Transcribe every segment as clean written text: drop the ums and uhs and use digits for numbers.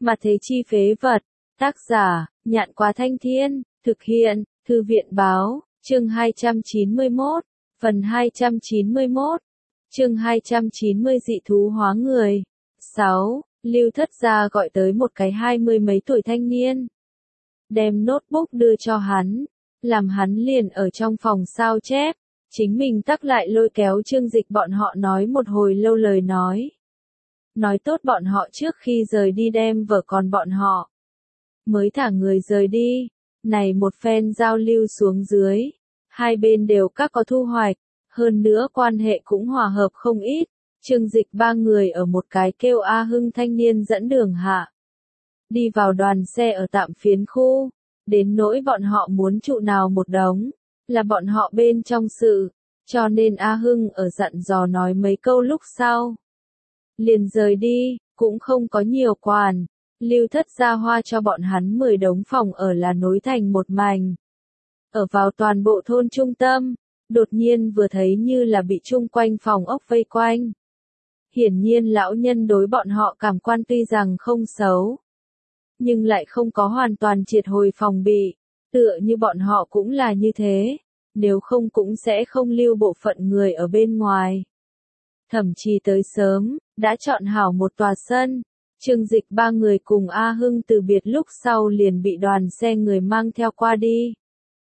Mà thế chi phế vật. Tác giả, Nhạn Quá Thanh Thiên, thực hiện, Thư viện Báo, chương 291, phần 291, chương 290 dị thú hóa người. 6. Lưu Thất Gia gọi tới một cái 20 mấy tuổi thanh niên. Đem notebook đưa cho hắn, làm hắn liền ở trong phòng sao chép, chính mình tắc lại lôi kéo Trương Dịch bọn họ nói một hồi lâu lời nói. Nói tốt bọn họ trước khi rời đi đem vở còn bọn họ. Mới thả người rời đi, này một phen giao lưu xuống dưới, hai bên đều các có thu hoạch, hơn nữa quan hệ cũng hòa hợp không ít. Trương Dịch ba người ở một cái kêu A Hưng thanh niên dẫn đường hạ. Đi vào đoàn xe ở tạm phiến khu, đến nỗi bọn họ muốn trụ nào một đống, là bọn họ bên trong sự, cho nên A Hưng ở dặn dò nói mấy câu lúc sau. Liền rời đi, cũng không có nhiều quản, Lưu Thất Gia hoa cho bọn hắn 10 đống phòng ở là nối thành một mảnh. Ở vào toàn bộ thôn trung tâm, đột nhiên vừa thấy như là bị chung quanh phòng ốc vây quanh. Hiển nhiên lão nhân đối bọn họ cảm quan tuy rằng không xấu, nhưng lại không có hoàn toàn triệt hồi phòng bị, tựa như bọn họ cũng là như thế, nếu không cũng sẽ không lưu bộ phận người ở bên ngoài. Thậm chí tới sớm, đã chọn hảo một tòa sân, Trương Dịch ba người cùng A Hưng từ biệt lúc sau liền bị đoàn xe người mang theo qua đi.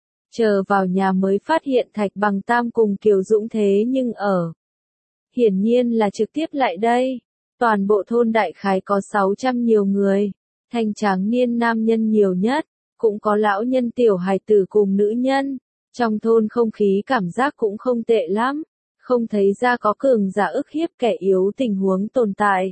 Chờ vào nhà mới phát hiện Thạch Bằng Tam cùng Kiều Dũng thế nhưng ở. Hiển nhiên là trực tiếp lại đây, toàn bộ thôn đại khái có 600 nhiều người, thanh tráng niên nam nhân nhiều nhất, cũng có lão nhân tiểu hài tử cùng nữ nhân, trong thôn không khí cảm giác cũng không tệ lắm, không thấy ra có cường giả ức hiếp kẻ yếu tình huống tồn tại.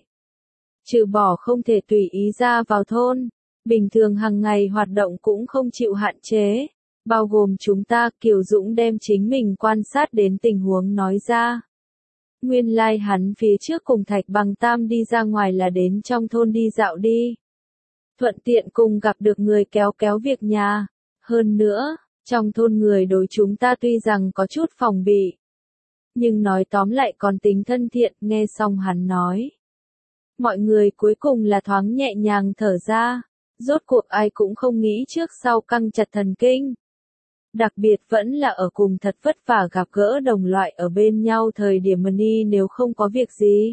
Trừ bỏ không thể tùy ý ra vào thôn, bình thường hàng ngày hoạt động cũng không chịu hạn chế, bao gồm chúng ta. Kiều Dũng đem chính mình quan sát đến tình huống nói ra. Nguyên lai hắn phía trước cùng Thạch Bằng Tam đi ra ngoài là đến trong thôn đi dạo đi. Thuận tiện cùng gặp được người kéo kéo việc nhà. Hơn nữa, trong thôn người đối chúng ta tuy rằng có chút phòng bị, nhưng nói tóm lại còn tính thân thiện. Nghe xong hắn nói, mọi người cuối cùng là thoáng nhẹ nhàng thở ra, rốt cuộc ai cũng không nghĩ trước sau căng chặt thần kinh. Đặc biệt vẫn là ở cùng thật vất vả gặp gỡ đồng loại ở bên nhau thời điểm Money nếu không có việc gì.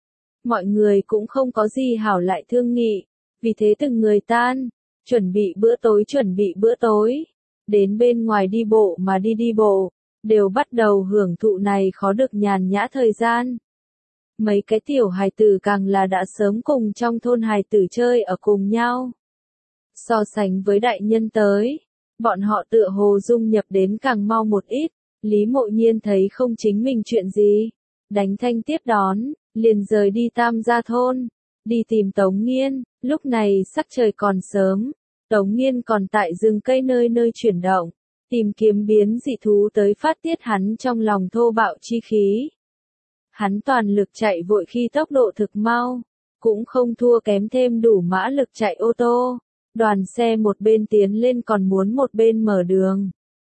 Mọi người cũng không có gì hảo lại thương nghị, vì thế từng người tan, chuẩn bị bữa tối, đến bên ngoài đi bộ mà đi bộ, đều bắt đầu hưởng thụ này khó được nhàn nhã thời gian. Mấy cái tiểu hài tử càng là đã sớm cùng trong thôn hài tử chơi ở cùng nhau. So sánh với đại nhân tới, bọn họ tựa hồ dung nhập đến càng mau một ít. Lý Mộ Nhiên thấy không chính mình chuyện gì, đánh thanh tiếp đón, liền rời đi Tam Gia thôn, đi tìm Tống Nghiên. Lúc này sắc trời còn sớm, Tống Nghiên còn tại rừng cây nơi nơi chuyển động, tìm kiếm biến dị thú tới phát tiết hắn trong lòng thô bạo chi khí. Hắn toàn lực chạy vội khi tốc độ thực mau, cũng không thua kém thêm đủ mã lực chạy ô tô. Đoàn xe một bên tiến lên còn muốn một bên mở đường.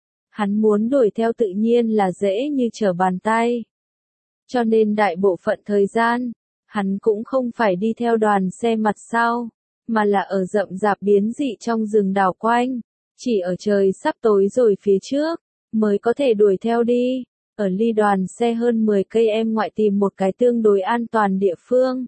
Hắn muốn đuổi theo tự nhiên là dễ như trở bàn tay. Cho nên đại bộ phận thời gian, hắn cũng không phải đi theo đoàn xe mặt sau, mà là ở rậm rạp biến dị trong rừng đảo quanh. Chỉ ở trời sắp tối rồi phía trước, mới có thể đuổi theo đi. Ở ly đoàn xe hơn 10 cây em ngoại tìm một cái tương đối an toàn địa phương.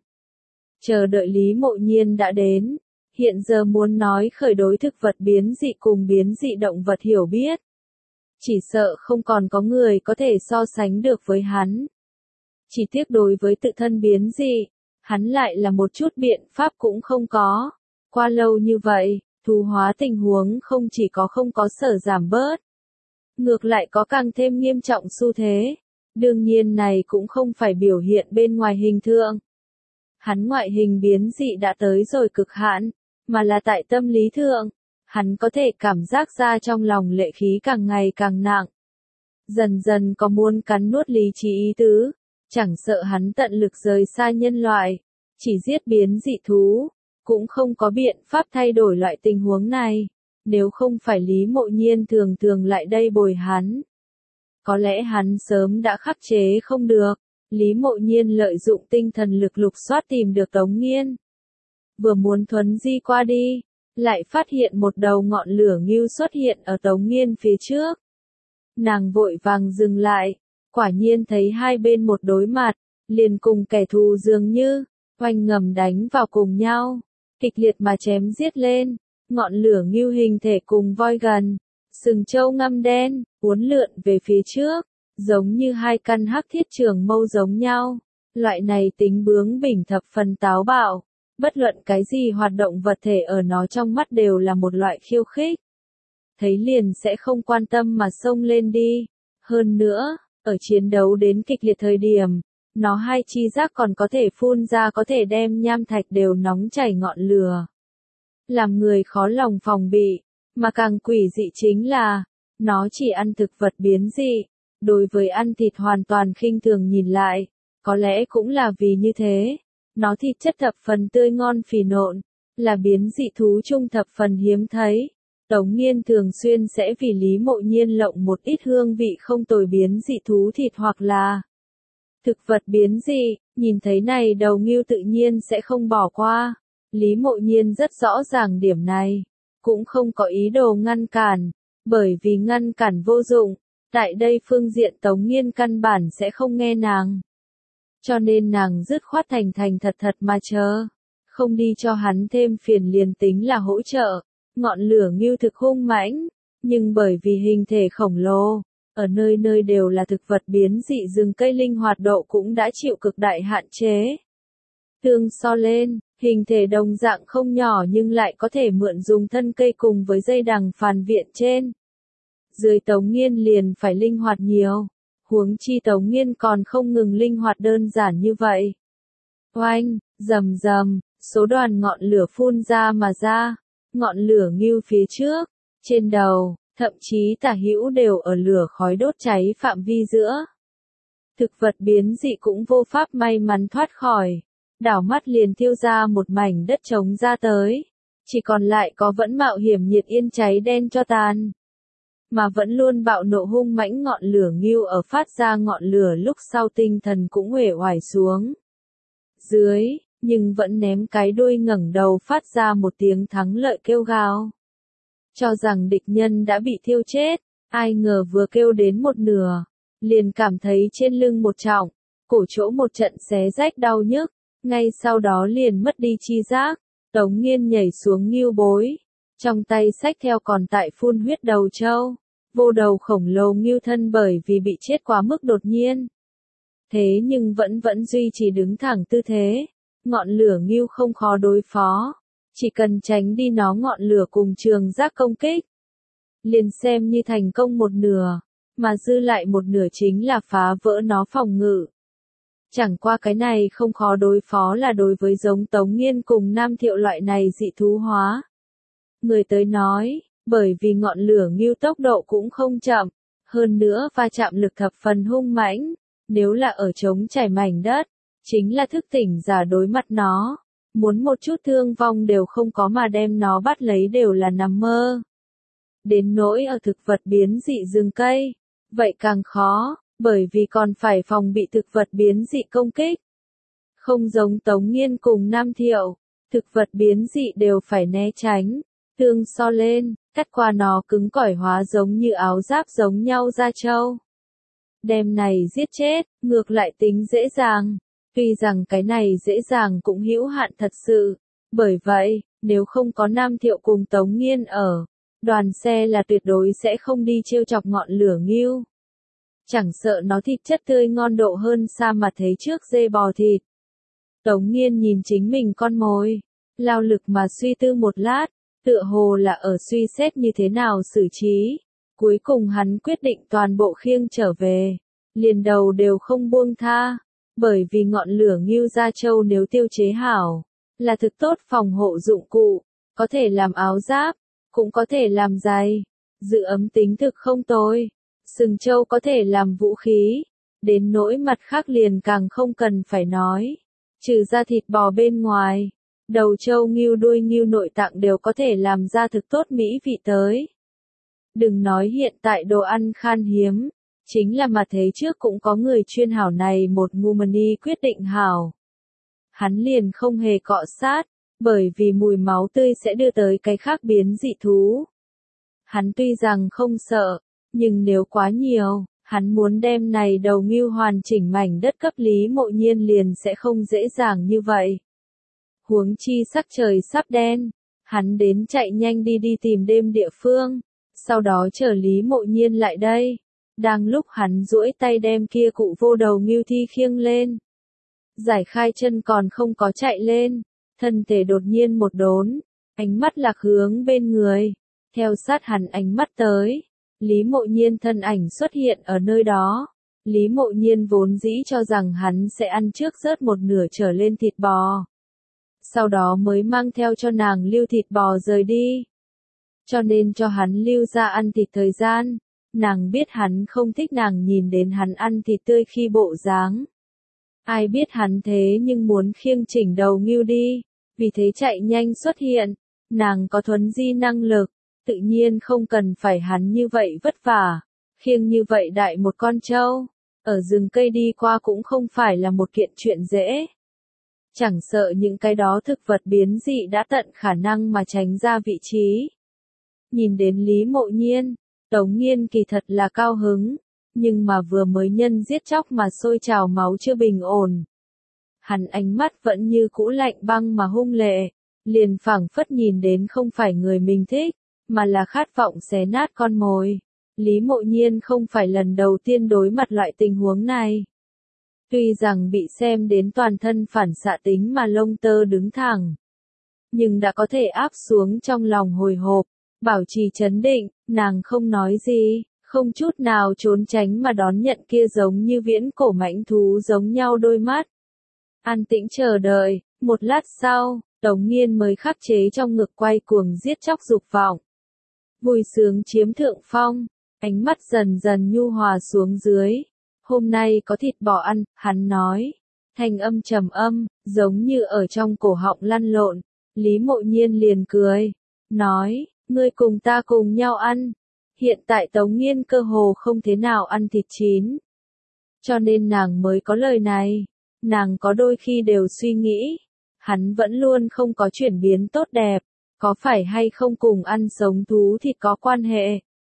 Chờ đợi Lý Mộ Nhiên đã đến. Hiện giờ muốn nói khởi đối thực vật biến dị cùng biến dị động vật hiểu biết, chỉ sợ không còn có người có thể so sánh được với hắn. Chỉ tiếc đối với tự thân biến dị, hắn lại là một chút biện pháp cũng không có. Qua lâu như vậy, thú hóa tình huống không chỉ có không có sở giảm bớt, ngược lại có càng thêm nghiêm trọng xu thế. Đương nhiên này cũng không phải biểu hiện bên ngoài hình thượng. Hắn ngoại hình biến dị đã tới rồi cực hạn, mà là tại tâm lý thượng, hắn có thể cảm giác ra trong lòng lệ khí càng ngày càng nặng. Dần dần có muốn cắn nuốt lý trí ý tứ, chẳng sợ hắn tận lực rời xa nhân loại, chỉ giết biến dị thú, cũng không có biện pháp thay đổi loại tình huống này, nếu không phải Lý Mộ Nhiên thường thường lại đây bồi hắn. Có lẽ hắn sớm đã khắc chế không được, Lý Mộ Nhiên lợi dụng tinh thần lực lục soát tìm được Tống Nghiên. vừa muốn thuấn di qua đi, lại phát hiện một đầu ngọn lửa ngưu xuất hiện ở Tống Nghiên phía trước. Nàng vội vàng dừng lại, quả nhiên thấy hai bên một đối mặt, liền cùng kẻ thù dường như, oanh ngầm đánh vào cùng nhau, kịch liệt mà chém giết lên, ngọn lửa ngưu hình thể cùng voi gần, sừng trâu ngăm đen, uốn lượn về phía trước, giống như hai căn hắc thiết trường mâu giống nhau. Loại này tính bướng bỉnh thập phần táo bạo, bất luận cái gì hoạt động vật thể ở nó trong mắt đều là một loại khiêu khích. Thấy liền sẽ không quan tâm mà xông lên đi. Hơn nữa, ở chiến đấu đến kịch liệt thời điểm, nó hai chi giác còn có thể phun ra có thể đem nham thạch đều nóng chảy ngọn lửa. Làm người khó lòng phòng bị, mà càng quỷ dị chính là, nó chỉ ăn thực vật biến dị, đối với ăn thịt hoàn toàn khinh thường nhìn lại, có lẽ cũng là vì như thế. Nó thịt chất thập phần tươi ngon phì nộn, là biến dị thú chung thập phần hiếm thấy. Tống Nghiên thường xuyên sẽ vì Lý Mộ Nhiên lộng một ít hương vị không tồi biến dị thú thịt hoặc là thực vật biến dị, nhìn thấy này đầu ngưu tự nhiên sẽ không bỏ qua. Lý Mộ Nhiên rất rõ ràng điểm này, cũng không có ý đồ ngăn cản, bởi vì ngăn cản vô dụng, tại đây phương diện Tống Nghiên căn bản sẽ không nghe nàng. Cho nên nàng dứt khoát thành thành thật thật mà chờ, không đi cho hắn thêm phiền liền tính là hỗ trợ. Ngọn lửa ngưu thực hung mãnh, nhưng bởi vì hình thể khổng lồ, ở nơi nơi đều là thực vật biến dị rừng cây linh hoạt độ cũng đã chịu cực đại hạn chế. Tương so lên, hình thể đồng dạng không nhỏ nhưng lại có thể mượn dùng thân cây cùng với dây đằng phàn viện trên. Dưới Tống Nghiên liền phải linh hoạt nhiều, huống chi Tống Nghiên còn không ngừng linh hoạt đơn giản như vậy. Oanh, rầm rầm, số đoàn ngọn lửa phun ra mà ra. Ngọn lửa ngưu phía trước, trên đầu, thậm chí tả hữu đều ở lửa khói đốt cháy phạm vi giữa. Thực vật biến dị cũng vô pháp may mắn thoát khỏi, đảo mắt liền thiêu ra một mảnh đất trống ra tới, chỉ còn lại có vẫn mạo hiểm nhiệt yên cháy đen cho tàn. Mà vẫn luôn bạo nộ hung mãnh ngọn lửa ngưu ở phát ra ngọn lửa lúc sau tinh thần cũng uể oải xuống. Dưới, nhưng vẫn ném cái đuôi ngẩng đầu phát ra một tiếng thắng lợi kêu gào. Cho rằng địch nhân đã bị thiêu chết, ai ngờ vừa kêu đến một nửa, liền cảm thấy trên lưng một trọng, cổ chỗ một trận xé rách đau nhức, ngay sau đó liền mất đi chi giác. Tống Nghiên nhảy xuống ngưu bối, trong tay xách theo còn tại phun huyết đầu trâu, vô đầu khổng lồ ngưu thân bởi vì bị chết quá mức đột nhiên. Thế nhưng vẫn duy trì đứng thẳng tư thế. Ngọn lửa ngưu không khó đối phó, chỉ cần tránh đi nó ngọn lửa cùng trường giác công kích, liền xem như thành công một nửa, mà dư lại một nửa chính là phá vỡ nó phòng ngự. Chẳng qua cái này không khó đối phó là đối với giống Tống Nghiên cùng Nam Thiệu loại này dị thú hóa. Người tới nói, bởi vì ngọn lửa ngưu tốc độ cũng không chậm, hơn nữa va chạm lực thập phần hung mãnh, nếu là ở trống trải mảnh đất, chính là thức tỉnh giả đối mặt nó, muốn một chút thương vong đều không có mà đem nó bắt lấy đều là nằm mơ. Đến nỗi ở thực vật biến dị rừng cây, vậy càng khó, bởi vì còn phải phòng bị thực vật biến dị công kích. Không giống Tống Nghiên cùng Nam Thiệu, thực vật biến dị đều phải né tránh, tương so lên, cắt qua nó cứng cỏi hóa giống như áo giáp giống nhau da trâu. Đem này giết chết, ngược lại tính dễ dàng. Tuy rằng cái này dễ dàng cũng hữu hạn thật sự, bởi vậy, nếu không có Nam Thiệu cùng Tống Nghiên ở, đoàn xe là tuyệt đối sẽ không đi trêu chọc ngọn lửa ngưu. Chẳng sợ nó thịt chất tươi ngon độ hơn xa mà thấy trước dê bò thịt. Tống Nghiên nhìn chính mình con mồi, lao lực mà suy tư một lát, tựa hồ là ở suy xét như thế nào xử trí. Cuối cùng hắn quyết định toàn bộ khiêng trở về, liền đầu đều không buông tha. Bởi vì ngọn lửa ngưu da trâu nếu tiêu chế hảo, là thực tốt phòng hộ dụng cụ, có thể làm áo giáp, cũng có thể làm giày, giữ ấm tính thực không tồi. Sừng trâu có thể làm vũ khí, đến nỗi mặt khác liền càng không cần phải nói. Trừ ra thịt bò bên ngoài, đầu trâu ngưu đuôi ngưu nội tạng đều có thể làm ra thực tốt mỹ vị tới. Đừng nói hiện tại đồ ăn khan hiếm. Chính là mà thế trước cũng có người chuyên hảo này một ngu mani quyết định hảo. Hắn liền không hề cọ sát, bởi vì mùi máu tươi sẽ đưa tới cái khác biến dị thú. Hắn tuy rằng không sợ, nhưng nếu quá nhiều, hắn muốn đem này đầu ngưu hoàn chỉnh mảnh đất cấp Lý Mộ Nhiên liền sẽ không dễ dàng như vậy. Huống chi sắc trời sắp đen, hắn đến chạy nhanh đi tìm đêm địa phương, sau đó chờ Lý Mộ Nhiên lại đây. Đang lúc hắn duỗi tay đem kia cụ vô đầu ngưu thi khiêng lên. Giải khai chân còn không có chạy lên, thân thể đột nhiên một đốn, ánh mắt lạc hướng bên người, theo sát hắn ánh mắt tới. Lý Mộ Nhiên thân ảnh xuất hiện ở nơi đó. Lý Mộ Nhiên vốn dĩ cho rằng hắn sẽ ăn trước rớt một nửa trở lên thịt bò. Sau đó mới mang theo cho nàng lưu thịt bò rời đi. Cho nên cho hắn lưu ra ăn thịt thời gian. Nàng biết hắn không thích nàng nhìn đến hắn ăn thịt tươi khi bộ dáng. Ai biết hắn thế nhưng muốn khiêng chỉnh đầu ngưu đi. Vì thế chạy nhanh xuất hiện. Nàng có thuấn di năng lực. Tự nhiên không cần phải hắn như vậy vất vả, khiêng như vậy đại một con trâu, ở rừng cây đi qua cũng không phải là một kiện chuyện dễ. Chẳng sợ những cái đó thực vật biến dị đã tận khả năng mà tránh ra vị trí. Nhìn đến Lý Mộ Nhiên, Tống Nghiên kỳ thật là cao hứng, nhưng mà vừa mới nhân giết chóc mà sôi trào máu chưa bình ổn. Hắn ánh mắt vẫn như cũ lạnh băng mà hung lệ, liền phảng phất nhìn đến không phải người mình thích, mà là khát vọng xé nát con mồi. Lý Mộ Nhiên không phải lần đầu tiên đối mặt loại tình huống này. Tuy rằng bị xem đến toàn thân phản xạ tính mà lông tơ đứng thẳng, nhưng đã có thể áp xuống trong lòng hồi hộp, bảo trì trấn định, nàng không nói gì, không chút nào trốn tránh mà đón nhận kia giống như viễn cổ mãnh thú giống nhau đôi mắt. An tĩnh chờ đợi, một lát sau, Tống Nghiên mới khắc chế trong ngực quay cuồng giết chóc dục vọng. Vui sướng chiếm thượng phong, ánh mắt dần dần nhu hòa xuống dưới. Hôm nay có thịt bò ăn, hắn nói. Thanh âm trầm âm, giống như ở trong cổ họng lăn lộn. Lý Mộ Nhiên liền cười, nói, ngươi cùng ta cùng nhau ăn. Hiện tại Tống Nghiên cơ hồ không thế nào ăn thịt chín. Cho nên nàng mới có lời này. Nàng có đôi khi đều suy nghĩ, hắn vẫn luôn không có chuyển biến tốt đẹp. Có phải hay không cùng ăn sống thú thịt có quan hệ?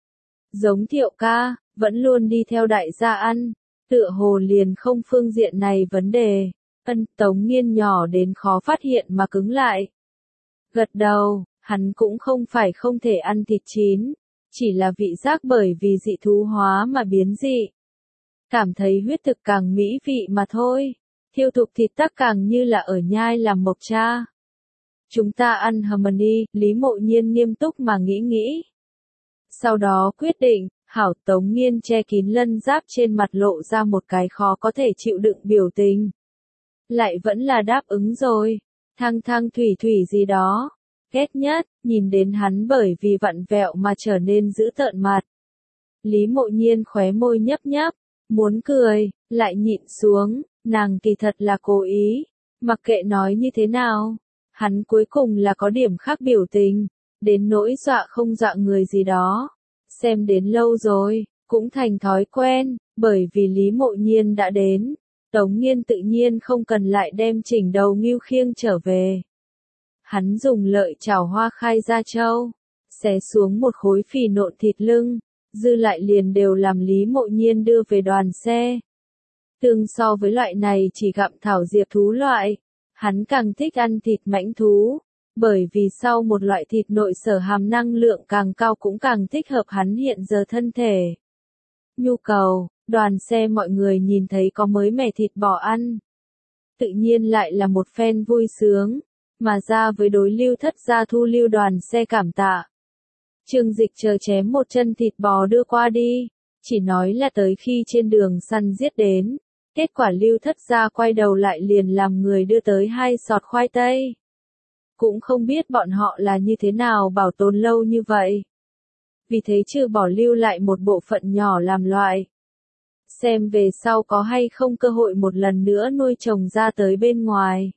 Giống Thiệu ca, vẫn luôn đi theo đại gia ăn, tựa hồ liền không phương diện này vấn đề. Tống Nghiên nhỏ đến khó phát hiện mà cứng lại. Gật đầu, hắn cũng không phải không thể ăn thịt chín, chỉ là vị giác bởi vì dị thú hóa mà biến dị. Cảm thấy huyết thực càng mỹ vị mà thôi, thiêu thục thịt tắc càng như là ở nhai làm mộc cha. Chúng ta ăn harmony, Lý Mộ Nhiên nghiêm túc mà nghĩ. Sau đó quyết định, hảo. Tống Nghiên che kín lân giáp trên mặt lộ ra một cái khó có thể chịu đựng biểu tình. Lại vẫn là đáp ứng rồi, thăng thủy gì đó. Ghét nhất, nhìn đến hắn bởi vì vặn vẹo mà trở nên dữ tợn mặt. Lý Mộ Nhiên khóe môi nhấp, muốn cười, lại nhịn xuống, nàng kỳ thật là cố ý, mặc kệ nói như thế nào. Hắn cuối cùng là có điểm khác biểu tình, đến nỗi dọa không dọa người gì đó. Xem đến lâu rồi, cũng thành thói quen, bởi vì Lý Mộ Nhiên đã đến. Tống Nghiên tự nhiên không cần lại đem chỉnh đầu ngưu khiêng trở về. Hắn dùng lợi chảo hoa khai ra châu, xé xuống một khối phì nộn thịt lưng, dư lại liền đều làm Lý Mộ Nhiên đưa về đoàn xe. Tương so với loại này chỉ gặm thảo diệp thú loại, hắn càng thích ăn thịt mãnh thú, bởi vì sau một loại thịt nội sở hàm năng lượng càng cao cũng càng thích hợp hắn hiện giờ thân thể. Nhu cầu, đoàn xe mọi người nhìn thấy có mới mẻ thịt bò ăn. Tự nhiên lại là một phen vui sướng, mà ra với đối Lưu Thất gia thu lưu đoàn xe cảm tạ. Trương Dịch chờ chém một chân thịt bò đưa qua đi, chỉ nói là tới khi trên đường săn giết đến. Kết quả Lưu Thất gia quay đầu lại liền làm người đưa tới 2 sọt khoai tây. Cũng không biết bọn họ là như thế nào bảo tồn lâu như vậy. Vì thế trừ bỏ lưu lại một bộ phận nhỏ làm loại. Xem về sau có hay không cơ hội một lần nữa nuôi trồng ra tới bên ngoài.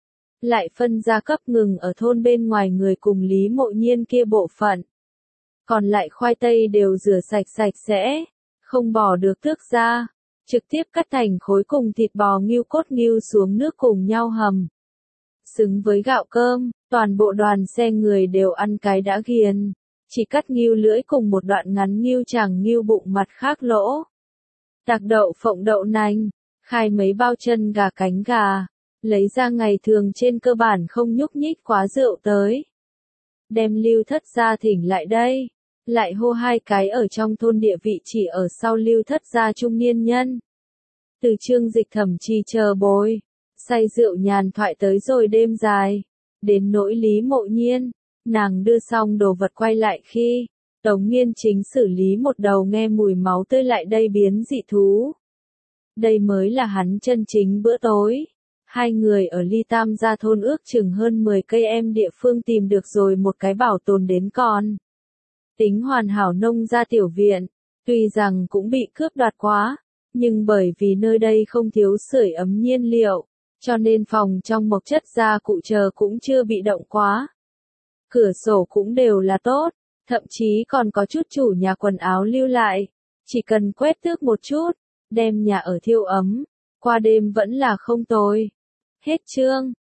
Lại phân ra cấp ngừng ở thôn bên ngoài người cùng Lý Mộ Nhiên kia bộ phận. Còn lại khoai tây đều rửa sạch sẽ, không bỏ được tước ra. Trực tiếp cắt thành khối cùng thịt bò ngưu cốt ngưu xuống nước cùng nhau hầm. Xứng với gạo cơm, Toàn bộ đoàn xe người đều ăn cái đã ghiền, chỉ cắt nghêu lưỡi cùng một đoạn ngắn nghêu chàng nghêu bụng mặt khác lỗ. Tạc đậu phộng đậu nành, khai mấy bao chân gà cánh gà, lấy ra ngày thường trên cơ bản không nhúc nhích quá rượu tới. Đem Lưu Thất gia thỉnh lại đây, lại hô hai cái ở trong thôn địa vị chỉ ở sau Lưu Thất gia trung niên nhân. Từ Trương Dịch Thẩm Trì chờ bồi, say rượu nhàn thoại tới rồi đêm dài, đến nỗi Lý Mộ Nhiên, nàng đưa xong đồ vật quay lại khi, Tống Nghiên chính xử lý một đầu nghe mùi máu tươi lại đây biến dị thú. Đây mới là hắn chân chính bữa tối. Hai người ở Ly Tam gia thôn ước chừng hơn 10 cây em địa phương tìm được rồi một cái bảo tồn đến còn tính hoàn hảo nông gia tiểu viện, tuy rằng cũng bị cướp đoạt quá, nhưng bởi vì nơi đây không thiếu sưởi ấm nhiên liệu, cho nên phòng trong mộc chất gia cụ chờ cũng chưa bị động quá. Cửa sổ cũng đều là tốt, thậm chí còn có chút chủ nhà quần áo lưu lại, chỉ cần quét tước một chút, đem nhà ở thiêu ấm, qua đêm vẫn là không tồi. Hết chương.